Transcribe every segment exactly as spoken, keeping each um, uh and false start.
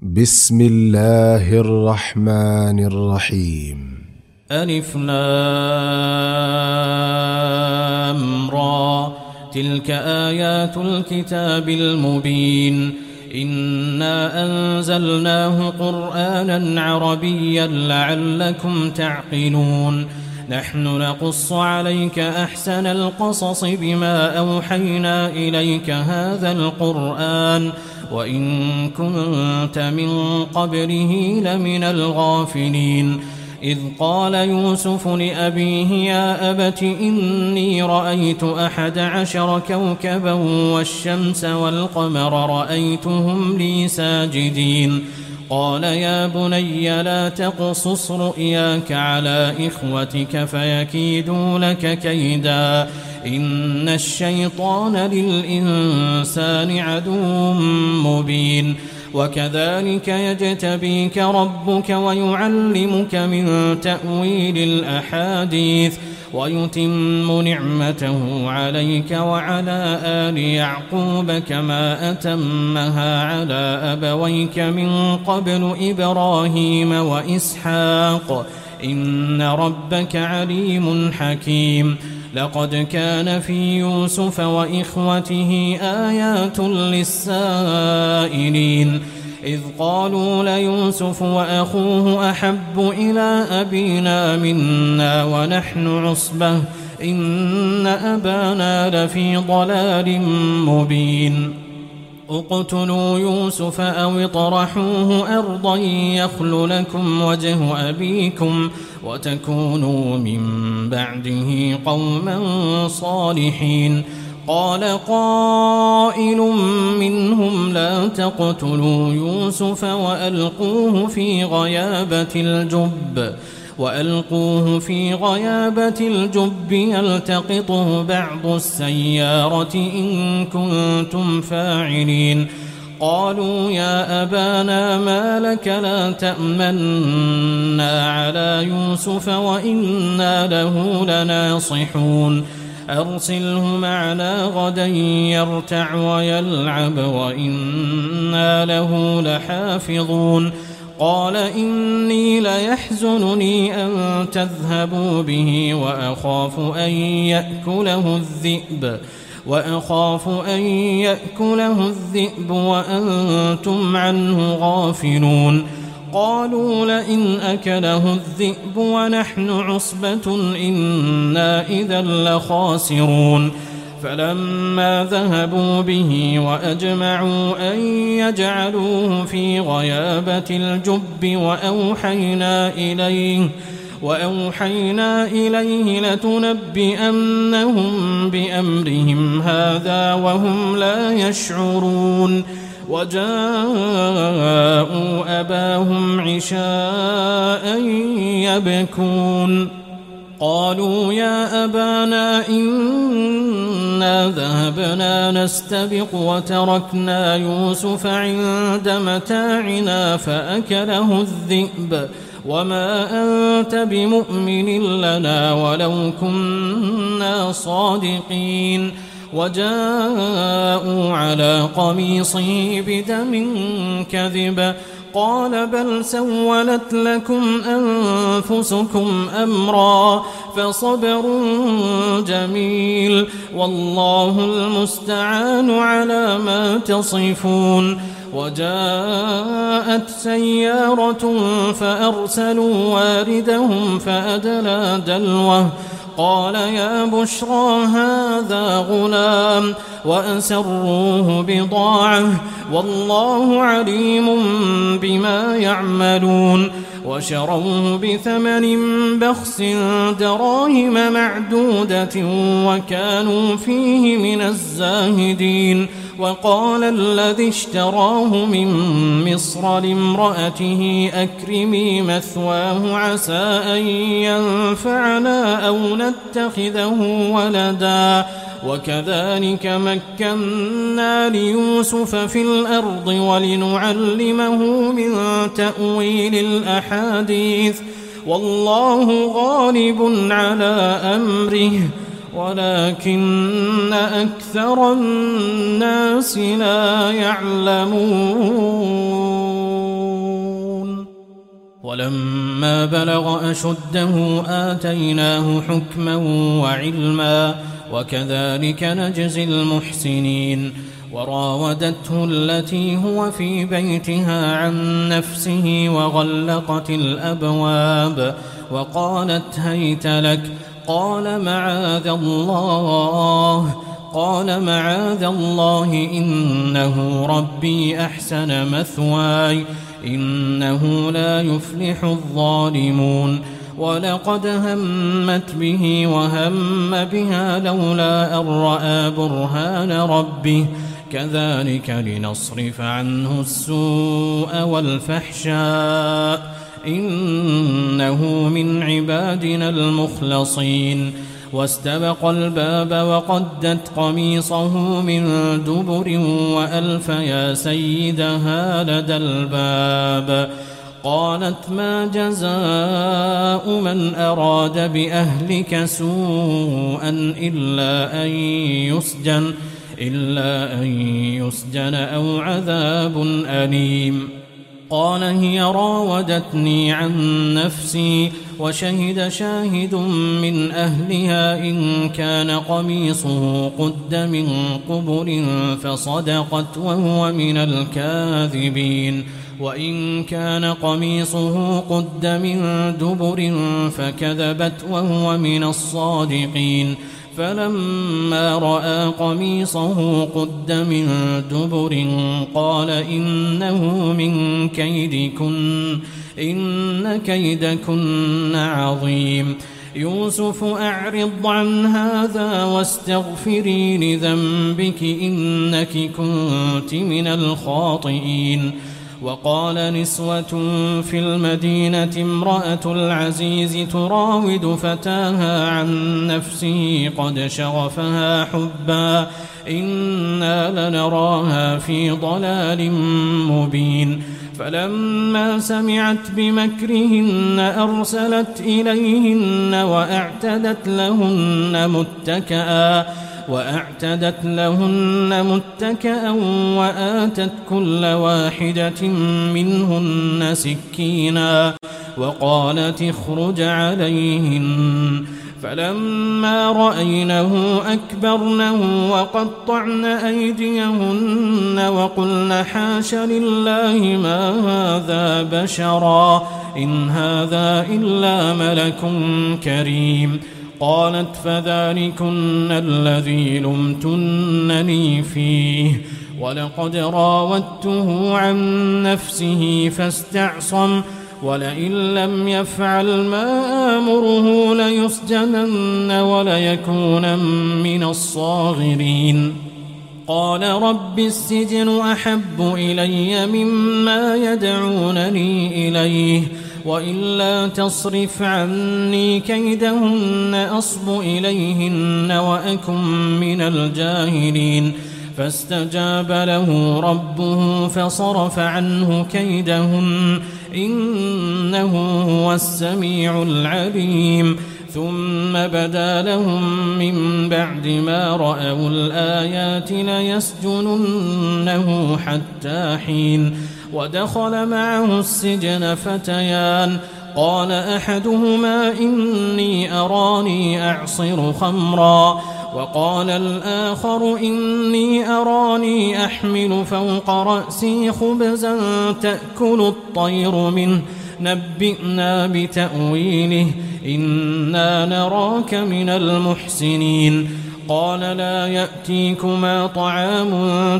بسم الله الرحمن الرحيم. ألف لام را تلك آيات الكتاب المبين إنا أنزلناه قرآنا عربيا لعلكم تعقلون نحن نقص عليك أحسن القصص بما أوحينا إليك هذا القرآن وإن كنت من قبله لمن الغافلين إذ قال يوسف لأبيه يا أبت إني رأيت أحد عشر كوكبا والشمس والقمر رأيتهم لي ساجدين قال يا بني لا تقصص رؤياك على إخوتك فيكيدوا لك كيدا إن الشيطان للإنسان عدو مبين وكذلك يجتبيك ربك ويعلمك من تأويل الأحاديث ويتم نعمته عليك وعلى آل يعقوب كما أتمها على أبويك من قبل إبراهيم وإسحاق إن ربك عليم حكيم لقد كان في يوسف وإخوته آيات للسائلين إذ قالوا ليوسف وأخوه أحب إلى أبينا منا ونحن عصبة إن أبانا لفي ضلال مبين اقتلوا يوسف أو اطرحوه أرضا يخل لكم وجه أبيكم وتكونوا من بعده قوما صالحين قال قائل منهم لا تقتلوا يوسف وألقوه في غيابة الجب وألقوه في غيابة الجب يلتقطه بعض السيارة إن كنتم فاعلين قالوا يا أبانا ما لك لا تأمنا على يوسف وإنا له لناصحون أرسله معنا غدا يرتع ويلعب وإنا له لحافظون قال إني ليحزنني أن تذهبوا به وأخاف أن يأكله الذئب وأخاف أن يأكله الذئب وأنتم عنه غافلون قالوا لئن أكله الذئب ونحن عصبة إنا إذا لخاسرون فلما ذهبوا به وأجمعوا أن يجعلوه في غيابة الجب وأوحينا إليه وأوحينا إليه لتنبئنهم بأمرهم هذا وهم لا يشعرون وجاءوا أباهم عشاء يبكون قالوا يا أبانا إنا ذهبنا نستبق وتركنا يوسف عند متاعنا فأكله الذئب وما أنت بمؤمن لنا ولو كنا صادقين وجاءوا على قميصه بدم كذب قال بل سولت لكم أنفسكم أمرا فصبر جميل والله المستعان على ما تصفون وجاءت سيارة فأرسلوا واردهم فأدلى دلوه قال يا بشرى هذا غلام وأسروه بضاعة والله عليم بما يعملون وشروه بثمن بخس دراهم معدودة وكانوا فيه من الزاهدين وقال الذي اشتراه من مصر لامرأته أكرمي مثواه عسى أن ينفعنا أو نتخذه ولدا وكذلك مكنا ليوسف في الأرض ولنعلمه من تأويل الأحاديث والله غالب على أمره ولكن أكثر الناس لا يعلمون. ولما بلغ أشده آتيناه حكما وعلما وكذلك نجزي المحسنين. وراودته التي هو في بيتها عن نفسه وغلقت الأبواب وقالت هيت لك قال معاذ الله قال معاذ الله إنه ربي أحسن مثواي إنه لا يفلح الظالمون. ولقد همت به وهم بها لولا أن رأى برهان ربه كذلك لنصرف عنه السوء والفحشاء إنه من عبادنا المخلصين. واستبق الباب وقدت قميصه من دبر وألف يا سيدها لدى الباب. قالت ما جزاء من أراد بأهلك سوءا إلا أن يسجن إلا أن يسجن أو عذاب أليم. قال هي راودتني عن نفسي وشهد شاهد من أهلها إن كان قميصه قد من قبل فصدقت وهو من الكاذبين وإن كان قميصه قد من دبر فكذبت وهو من الصادقين. فلما رأى قميصه قد من دبر قال إنه من كيدكن إن كيدكن عظيم. يوسف أعرض عن هذا واستغفري لذنبك إنك كنت من الخاطئين. وقال نسوة في المدينة امرأة العزيز تراود فتاها عن نفسه قد شغفها حبا إنا لنراها في ضلال مبين. فلما سمعت بمكرهن أرسلت إليهن وأعتدت لهن متكئا وأعتدت لهن متكئا وآتت كل واحدة منهن سكينا وقالت اخرج عليهن. فلما رأينه أكبرنه وقطعن أيديهن وقلن حاش لله ما هذا بشرا إن هذا إلا ملك كريم. قالت فذلكن الذي لمتنني فيه ولقد راودته عن نفسه فاستعصم ولئن لم يفعل ما آمره ليسجنن وليكون من الصاغرين. قال رب السجن أحب إلي مما يدعونني إليه وإلا تصرف عني كيدهن أصب إليهن وأكن من الجاهلين. فاستجاب له ربه فصرف عنه كيدهن إنه هو السميع العليم. ثم بدا لهم من بعد ما رأوا الآيات ليسجننه حتى حين. ودخل معه السجن فتيان قال أحدهما إني أراني أعصر خمرا وقال الآخر إني أراني أحمل فوق رأسي خبزا تأكل الطير منه نبئنا بتأويله إنا نراك من المحسنين. قال لا يأتيكما طعام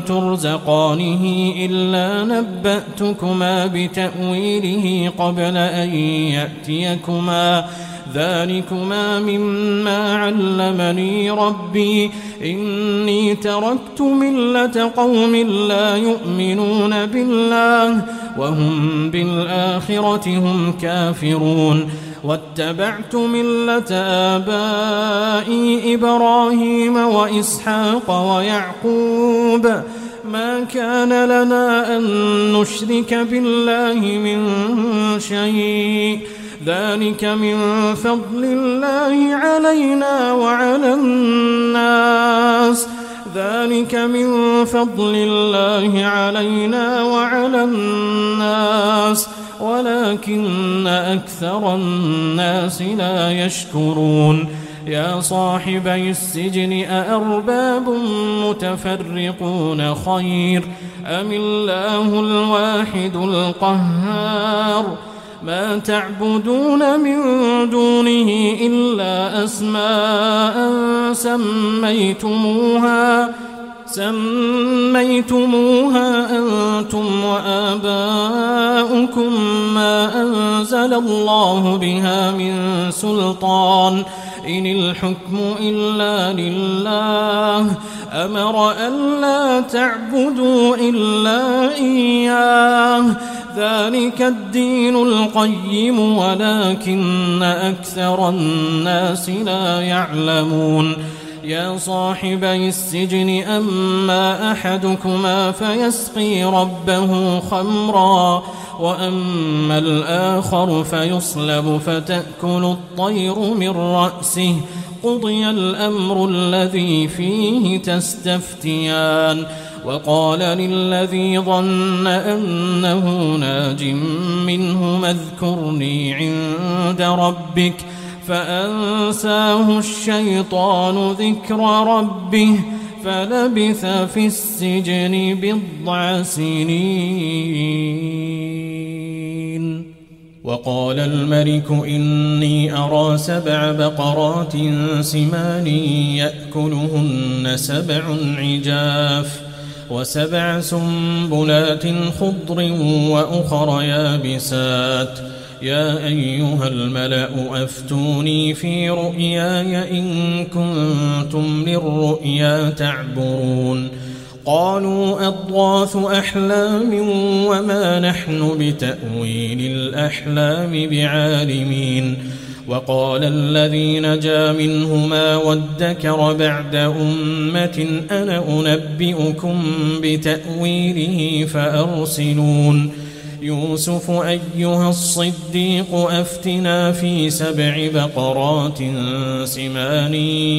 ترزقانه إلا نبأتكما بتأويله قبل أن يأتيكما ذلكما مما علمني ربي إني تركت ملة قوم لا يؤمنون بالله وهم بالآخرة هم كافرون. واتبعت ملة آبائي إبراهيم وإسحاق ويعقوب ما كان لنا أن نشرك بالله من شيء ذلك من فضل الله علينا وعلى الناس ذلك من فضل الله علينا وعلى الناس ولكن أكثر الناس لا يشكرون يا صاحبي السجن أأرباب متفرقون خير أم الله الواحد القهار ما تعبدون من دونه إلا أسماء سميتموها سميتموها أنتم وآباؤكم ما أنزل الله بها من سلطان إن الحكم إلا لله أمر ألا تعبدوا إلا إياه ذلك الدين القيم ولكن أكثر الناس لا يعلمون يا صاحبي السجن أما أحدكما فيسقي ربه خمرا وأما الآخر فيصلب فتأكل الطير من رأسه قضي الأمر الذي فيه تستفتيان وقال للذي ظن أنه ناج منه اذكرني عند ربك فأنساه الشيطان ذكر ربه فلبث في السجن بضع سنين وقال الملك إني أرى سبع بقرات سمان يأكلهن سبع عجاف وسبع سنبلات خضر وأخر يابسات يا أيها الملأ أفتوني في رؤياي إن كنتم للرؤيا تعبرون قالوا أضغاث أحلام وما نحن بتأويل الأحلام بعالمين وقال الذي نجا منهما وادكر بعد أمة أنا أنبئكم بتأويله فأرسلون يوسف أيها الصديق أفتنا في سبع بقرات سمان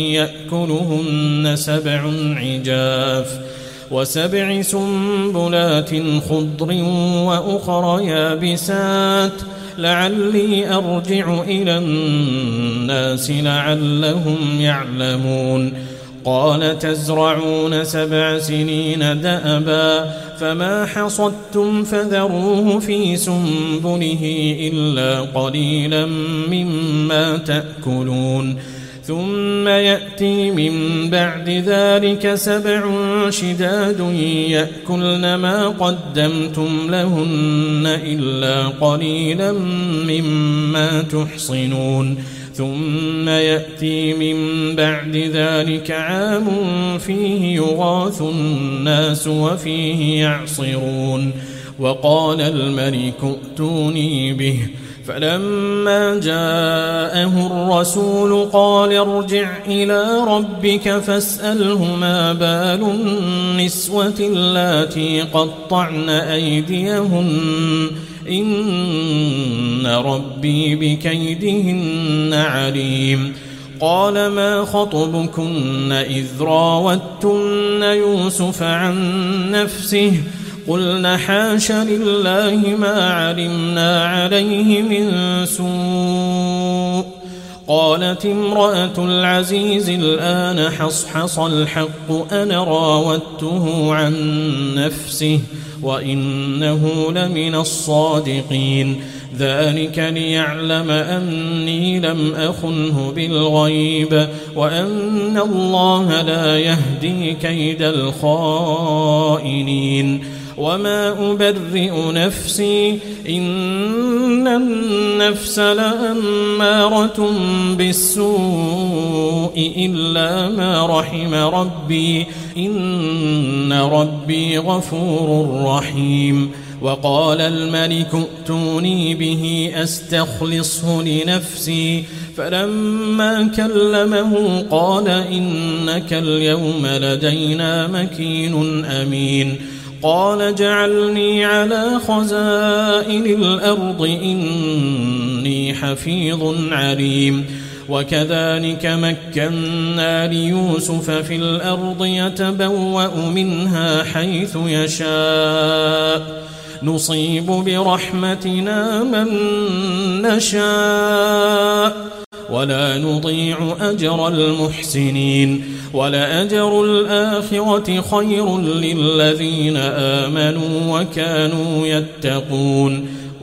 يأكلهن سبع عجاف وسبع سنبلات خضر وأخر يابسات لعلي أرجع إلى الناس لعلهم يعلمون قال تزرعون سبع سنين دأبا فما حصدتم فذروه في سنبله إلا قليلا مما تأكلون ثم يأتي من بعد ذلك سبع شداد يأكلن ما قدمتم لهن إلا قليلا مما تحصنون ثم يأتي من بعد ذلك عام فيه يغاث الناس وفيه يعصرون وقال الملك ائتوني به فلما جاءه الرسول قال ارجع إلى ربك فاسأله ما بال النسوة اللاتي قطعن أيديهن إن ربي بكيدهن عليم قال ما خطبكن إذ راوتن يوسف عن نفسه قلنا حاش لله ما علمنا عليه من سوء قالت امرأة العزيز الآن حصحص الحق أنا راودته عن نفسه وإنه لمن الصادقين ذلك ليعلم أني لم أخنه بالغيب وأن الله لا يهدي كيد الخائنين وما أبرئ نفسي إن النفس لأمارة بالسوء إلا ما رحم ربي إن ربي غفور رحيم وقال الملك ائتوني به أستخلصه لنفسي فلما كلمه قال إنك اليوم لدينا مكين أمين قال اجعلني على خزائن الأرض إني حفيظ عليم وكذلك مكنا ليوسف في الأرض يتبوأ منها حيث يشاء نصيب برحمتنا من نشاء ولا نضيع أجر المحسنين ولأجر الآخرة خير للذين آمنوا وكانوا يتقون.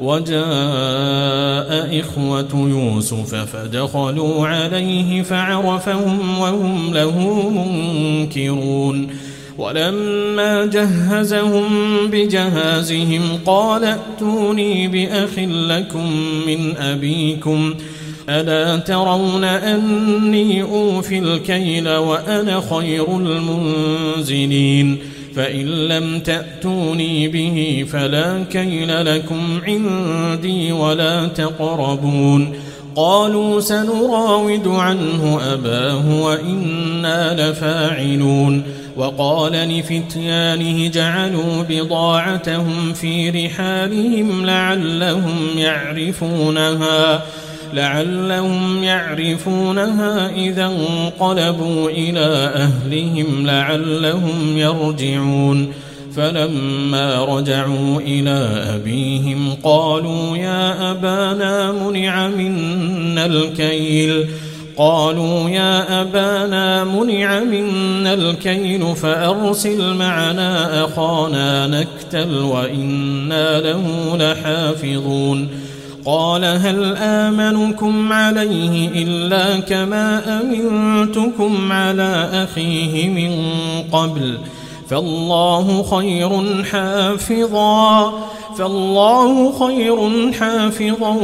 وجاء إخوة يوسف فدخلوا عليه فعرفهم وهم له منكرون. ولما جهزهم بجهازهم قال ائتوني بأخ لكم من أبيكم ألا ترون أني أوفي الكيل وأنا خير المنزلين فإن لم تأتوني به فلا كيل لكم عندي ولا تقربون. قالوا سنراود عنه أباه وإنا لفاعلون. وقال لفتيانه جعلوا بضاعتهم في رحالهم لعلهم يعرفونها لعلهم يعرفونها إذا انقلبوا إلى أهلهم لعلهم يرجعون. فلما رجعوا إلى أبيهم قالوا يا أبانا منع منا الكيل قالوا يا أبانا منع منا الكيل فأرسل معنا أخانا نكتل وإنا له لحافظون. قال هل آمنكم عليه إلا كما أمنتكم على أخيه من قبل فالله خير حافظا فالله خير حافظا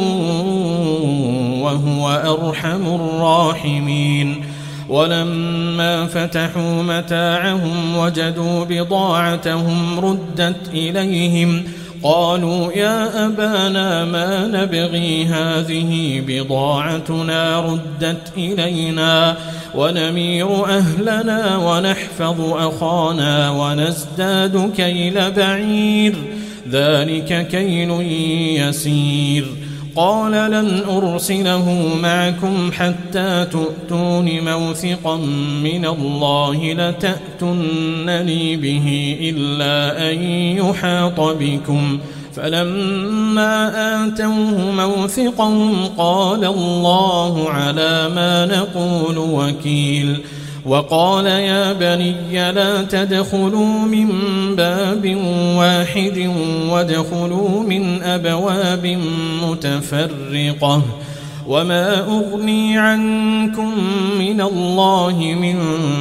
وهو أرحم الراحمين. ولما فتحوا متاعهم وجدوا بضاعتهم ردت إليهم قالوا يا أبانا ما نبغي هذه بضاعتنا ردت إلينا ونمير أهلنا ونحفظ أخانا ونزداد كيل بعير ذلك كيل يسير. قال لن أرسله معكم حتى تؤتون موثقا من الله لتأتونني به إلا أن يحاط بكم فلما آتوه موثقهم قال الله على ما نقول وكيل. وقال يا بني لا تدخلوا من باب واحد وادخلوا من أبواب متفرقة وما أغني عنكم من الله من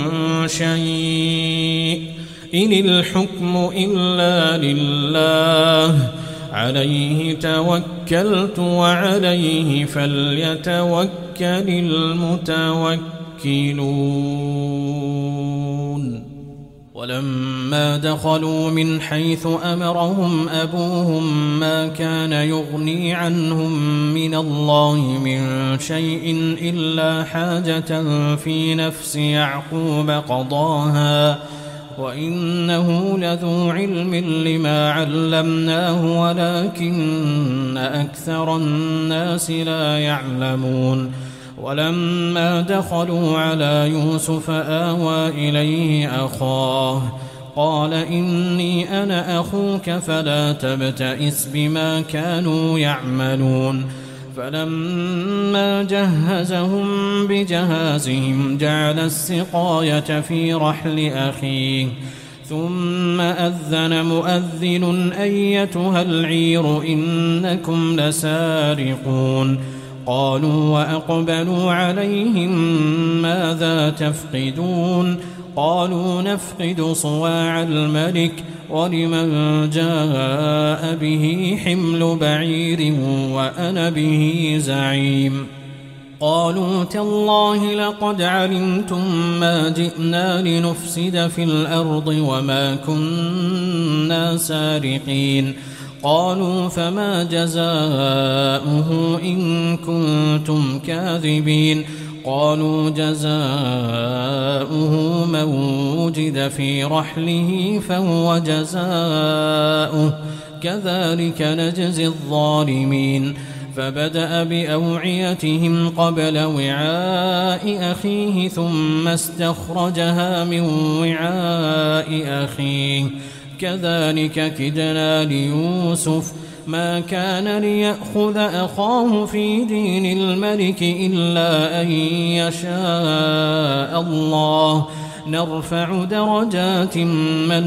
شيء إن الحكم إلا لله عليه توكلت وعليه فليتوكل المتوكلون. ولما دخلوا من حيث أمرهم أبوهم ما كان يغني عنهم من الله من شيء إلا حاجة في نفس يعقوب قضاها وإنه لذو علم لما علمناه ولكن أكثر الناس لا يعلمون. ولما دخلوا على يوسف آوى إليه أخاه قال إني أنا أخوك فلا تبتئس بما كانوا يعملون. فلما جهزهم بجهازهم جعل السقاية في رحل أخيه ثم أذن مؤذن أيتها العير إنكم لسارقون. قالوا وأقبلوا عليهم ماذا تفقدون قالوا نفقد صواع الملك ولمن جاء به حمل بعير وأنا به زعيم. قالوا تالله لقد علمتم ما جئنا لنفسد في الأرض وما كنا سارقين. قالوا فما جزاؤه إن كنتم كاذبين. قالوا جزاؤه من وجد في رحله فهو جزاؤه كذلك نجزي الظالمين. فبدأ بأوعيتهم قبل وعاء أخيه ثم استخرجها من وعاء أخيه كذلك كدنا ليوسف ما كان ليأخذ أخاه في دين الملك إلا أن يشاء الله نرفع درجات من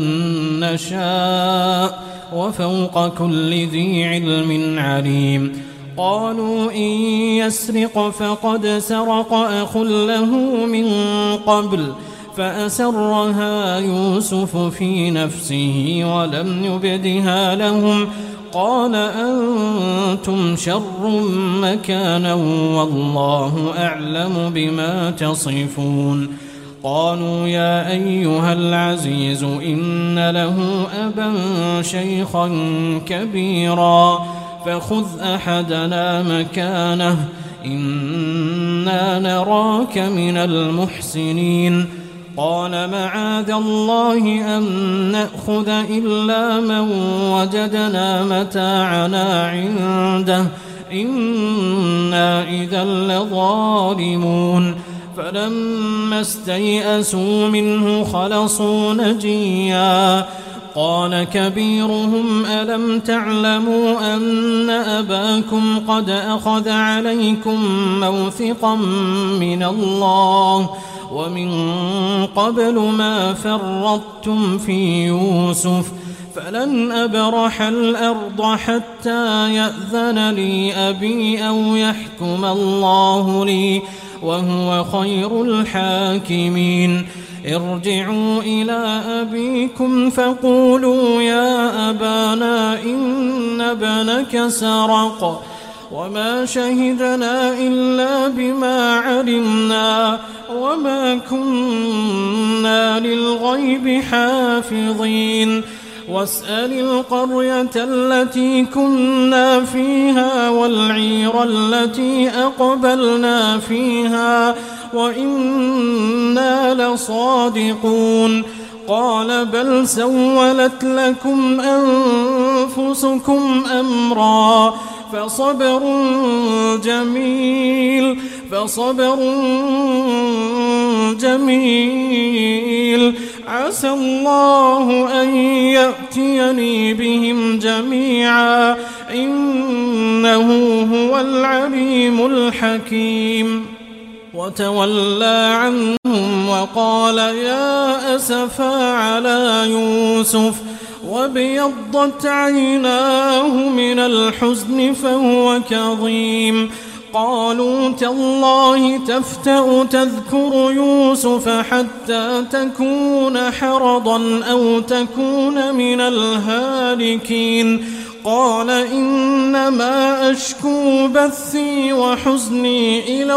نشاء وفوق كل ذي علم عليم. قالوا إن يسرق فقد سرق أخ له من قبل فأسرها يوسف في نفسه ولم يبدها لهم قال أنتم شر مكانا والله أعلم بما تصفون. قالوا يا أيها العزيز إن له أبا شيخا كبيرا فخذ أحدنا مكانه إنا نراك من المحسنين. قال معاذ الله أن نأخذ إلا من وجدنا متاعنا عنده إنا إذا لظالمون. فلما استيئسوا منه خلصوا نجيا قال كبيرهم ألم تعلموا أن أباكم قد أخذ عليكم موثقا من الله ومن قبل ما فرطتم في يوسف فلن أبرح الأرض حتى يأذن لي أبي أو يحكم الله لي وهو خير الحاكمين. ارجعوا إلى أبيكم فقولوا يا أبانا إن ابنك سرق وما شهدنا إلا بما علمنا وما كنا للغيب حافظين. واسأل القرية التي كنا فيها والعير التي أقبلنا فيها وإنا لصادقون. قال بل سولت لكم أنفسكم أمرا فصبر جميل فصبر جميل عسى الله أن يأتيني بهم جميعا إنه هو العليم الحكيم. وتولى عنهم وقال يا أسفا على يوسف وابيضت عيناه من الحزن فهو كظيم. قالوا تالله تفتأ تذكر يوسف حتى تكون حرضا أو تكون من الهالكين. قال إنما أشكو بثي وحزني إلى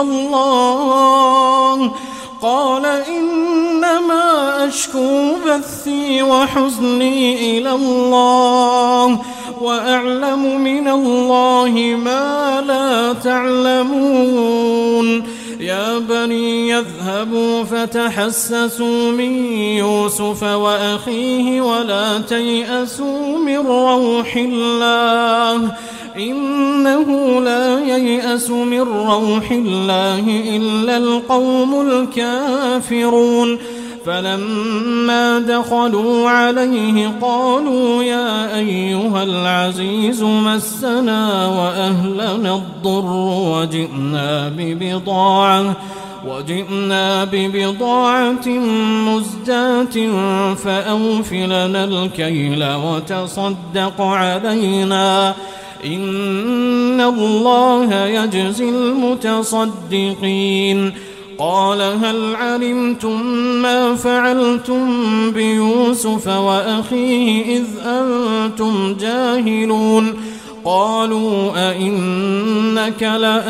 الله قال إنما أشكو بثي وحزني إلى الله وأعلم من الله ما لا تعلمون. يا بني يذهبوا فتحسسوا من يوسف وأخيه ولا تيأسوا من روح الله إنه لا ييأس من روح الله إلا القوم الكافرون. فلما دخلوا عليه قالوا يا أيها العزيز مسنا وأهلنا الضر وجئنا ببضاعة وجئنا ببضاعة مزجاة فأوف لنا الكيل وتصدق علينا إن الله يجزي المتصدقين. قال هل علمتم ما فعلتم بيوسف وأخيه إذ أنتم جاهلون؟ قالوا أئنك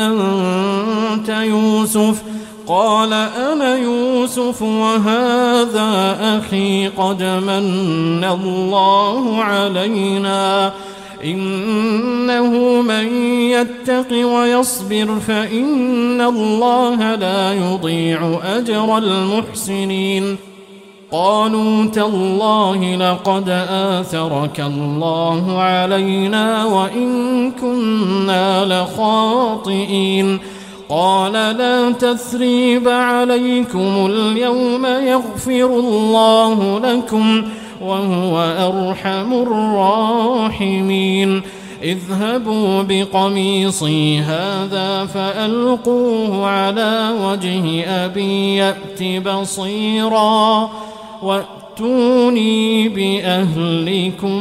لأنت يوسف؟ قال أنا يوسف وهذا أخي قد من الله علينا إنه من يتق ويصبر فإن الله لا يضيع أجر المحسنين. قالوا تالله لقد آثرك الله علينا وإن كنا لخاطئين. قال لا تثريب عليكم اليوم يغفر الله لكم وهو أرحم الراحمين اذهبوا بقميصي هذا فألقوه على وجه أبي يأت بصيرا وأتوني بأهلكم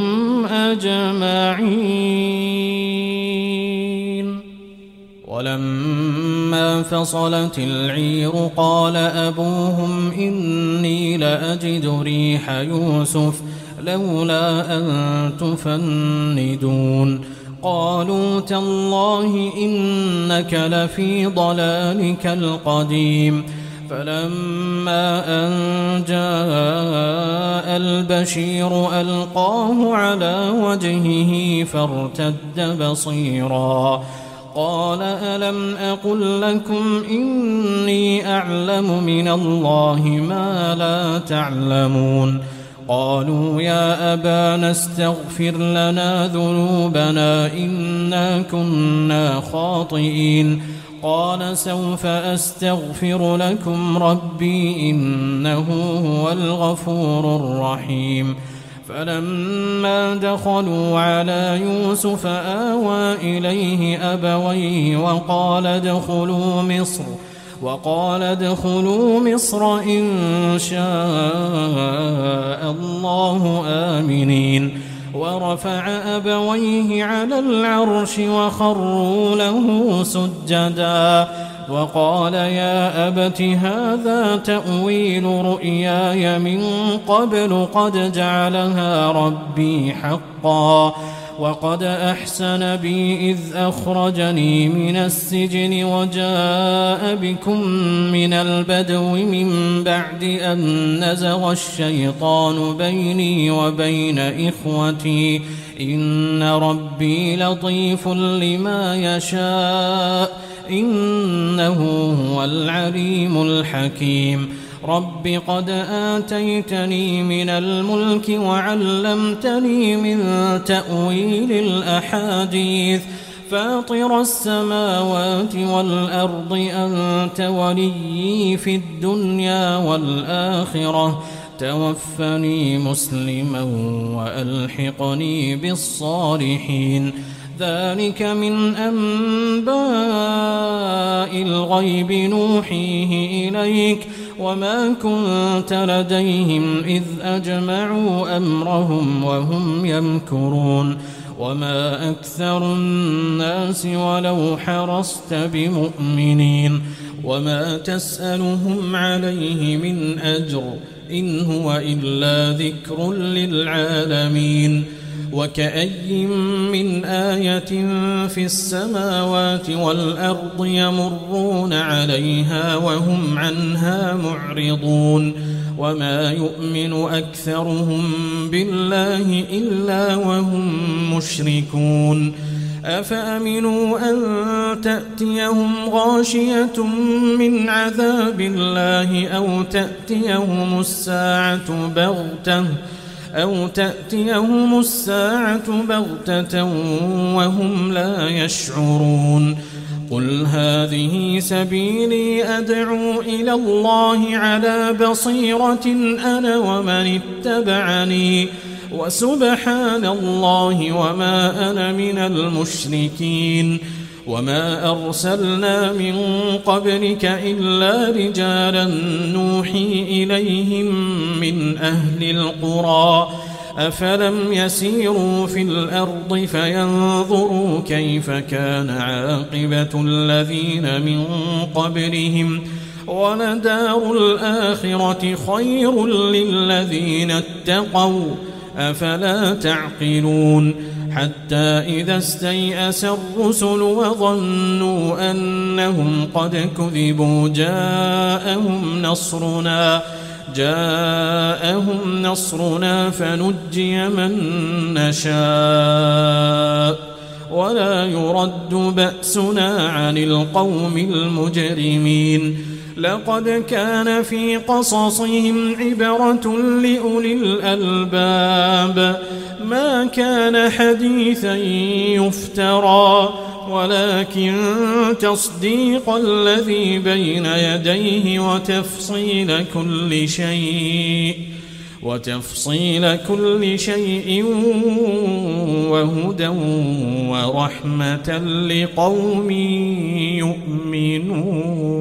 أجمعين. ولما فصلت العير قال أبوهم إني لأجد ريح يوسف لولا أن تفندون. قالوا تالله إنك لفي ضلالك القديم. فلما أن جاء البشير ألقاه على وجهه فارتد بصيرا قال ألم أقل لكم إني أعلم من الله ما لا تعلمون. قالوا يا أبانا استغفر لنا ذنوبنا إنا كنا خاطئين. قال سوف أستغفر لكم ربي إنه هو الغفور الرحيم. فلما دخلوا على يوسف آوى إليه أبويه وقال ادخلوا مصر وقال ادخلوا مصر إن شاء الله آمنين. ورفع أبويه على العرش وخروا له سجدا وقال يا أبت هذا تأويل رؤياي من قبل قد جعلها ربي حقا وقد أحسن بي إذ أخرجني من السجن وجاء بكم من البدو من بعد أن نزغ الشيطان بيني وبين إخوتي إن ربي لطيف لما يشاء إنه هو العليم الحكيم. رب قد آتيتني من الملك وعلمتني من تأويل الأحاديث فاطر السماوات والأرض أنت وليي في الدنيا والآخرة توفني مسلما وألحقني بالصالحين. ذلك من أنباء الغيب نوحيه إليك وما كنت لديهم إذ أجمعوا أمرهم وهم يمكرون. وما أكثر الناس ولو حرصت بمؤمنين وما تسألهم عليه من أجر إن هو إلا ذكر للعالمين. وكأي من آية في السماوات والأرض يمرون عليها وهم عنها معرضون وما يؤمن أكثرهم بالله إلا وهم مشركون. أفأمنوا أن تأتيهم غاشية من عذاب الله أو تأتيهم الساعة بغتة أو تأتيهم الساعة بغتة وهم لا يشعرون. قل هذه سبيلي أدعو إلى الله على بصيرة أنا ومن اتبعني وسبحان الله وما أنا من المشركين. وما أرسلنا من قبلك إلا رجالا نوحي إليهم من أهل القرى أفلم يسيروا في الأرض فينظروا كيف كان عاقبة الذين من قبلهم ولدار الآخرة خير للذين اتقوا أفلا تعقلون. حتى إذا استيأس الرسل وظنوا أنهم قد كذبوا جاءهم نصرنا جاءهم نصرنا فنجي من نشاء ولا يرد بأسنا عن القوم المجرمين. لقد كان في قصصهم عبرة لأولي الألباب ما كان حديثا يفترى ولكن تصديق الذي بين يديه وتفصيل كل شيء وتفصيل كل شيء وهدى ورحمة لقوم يؤمنون.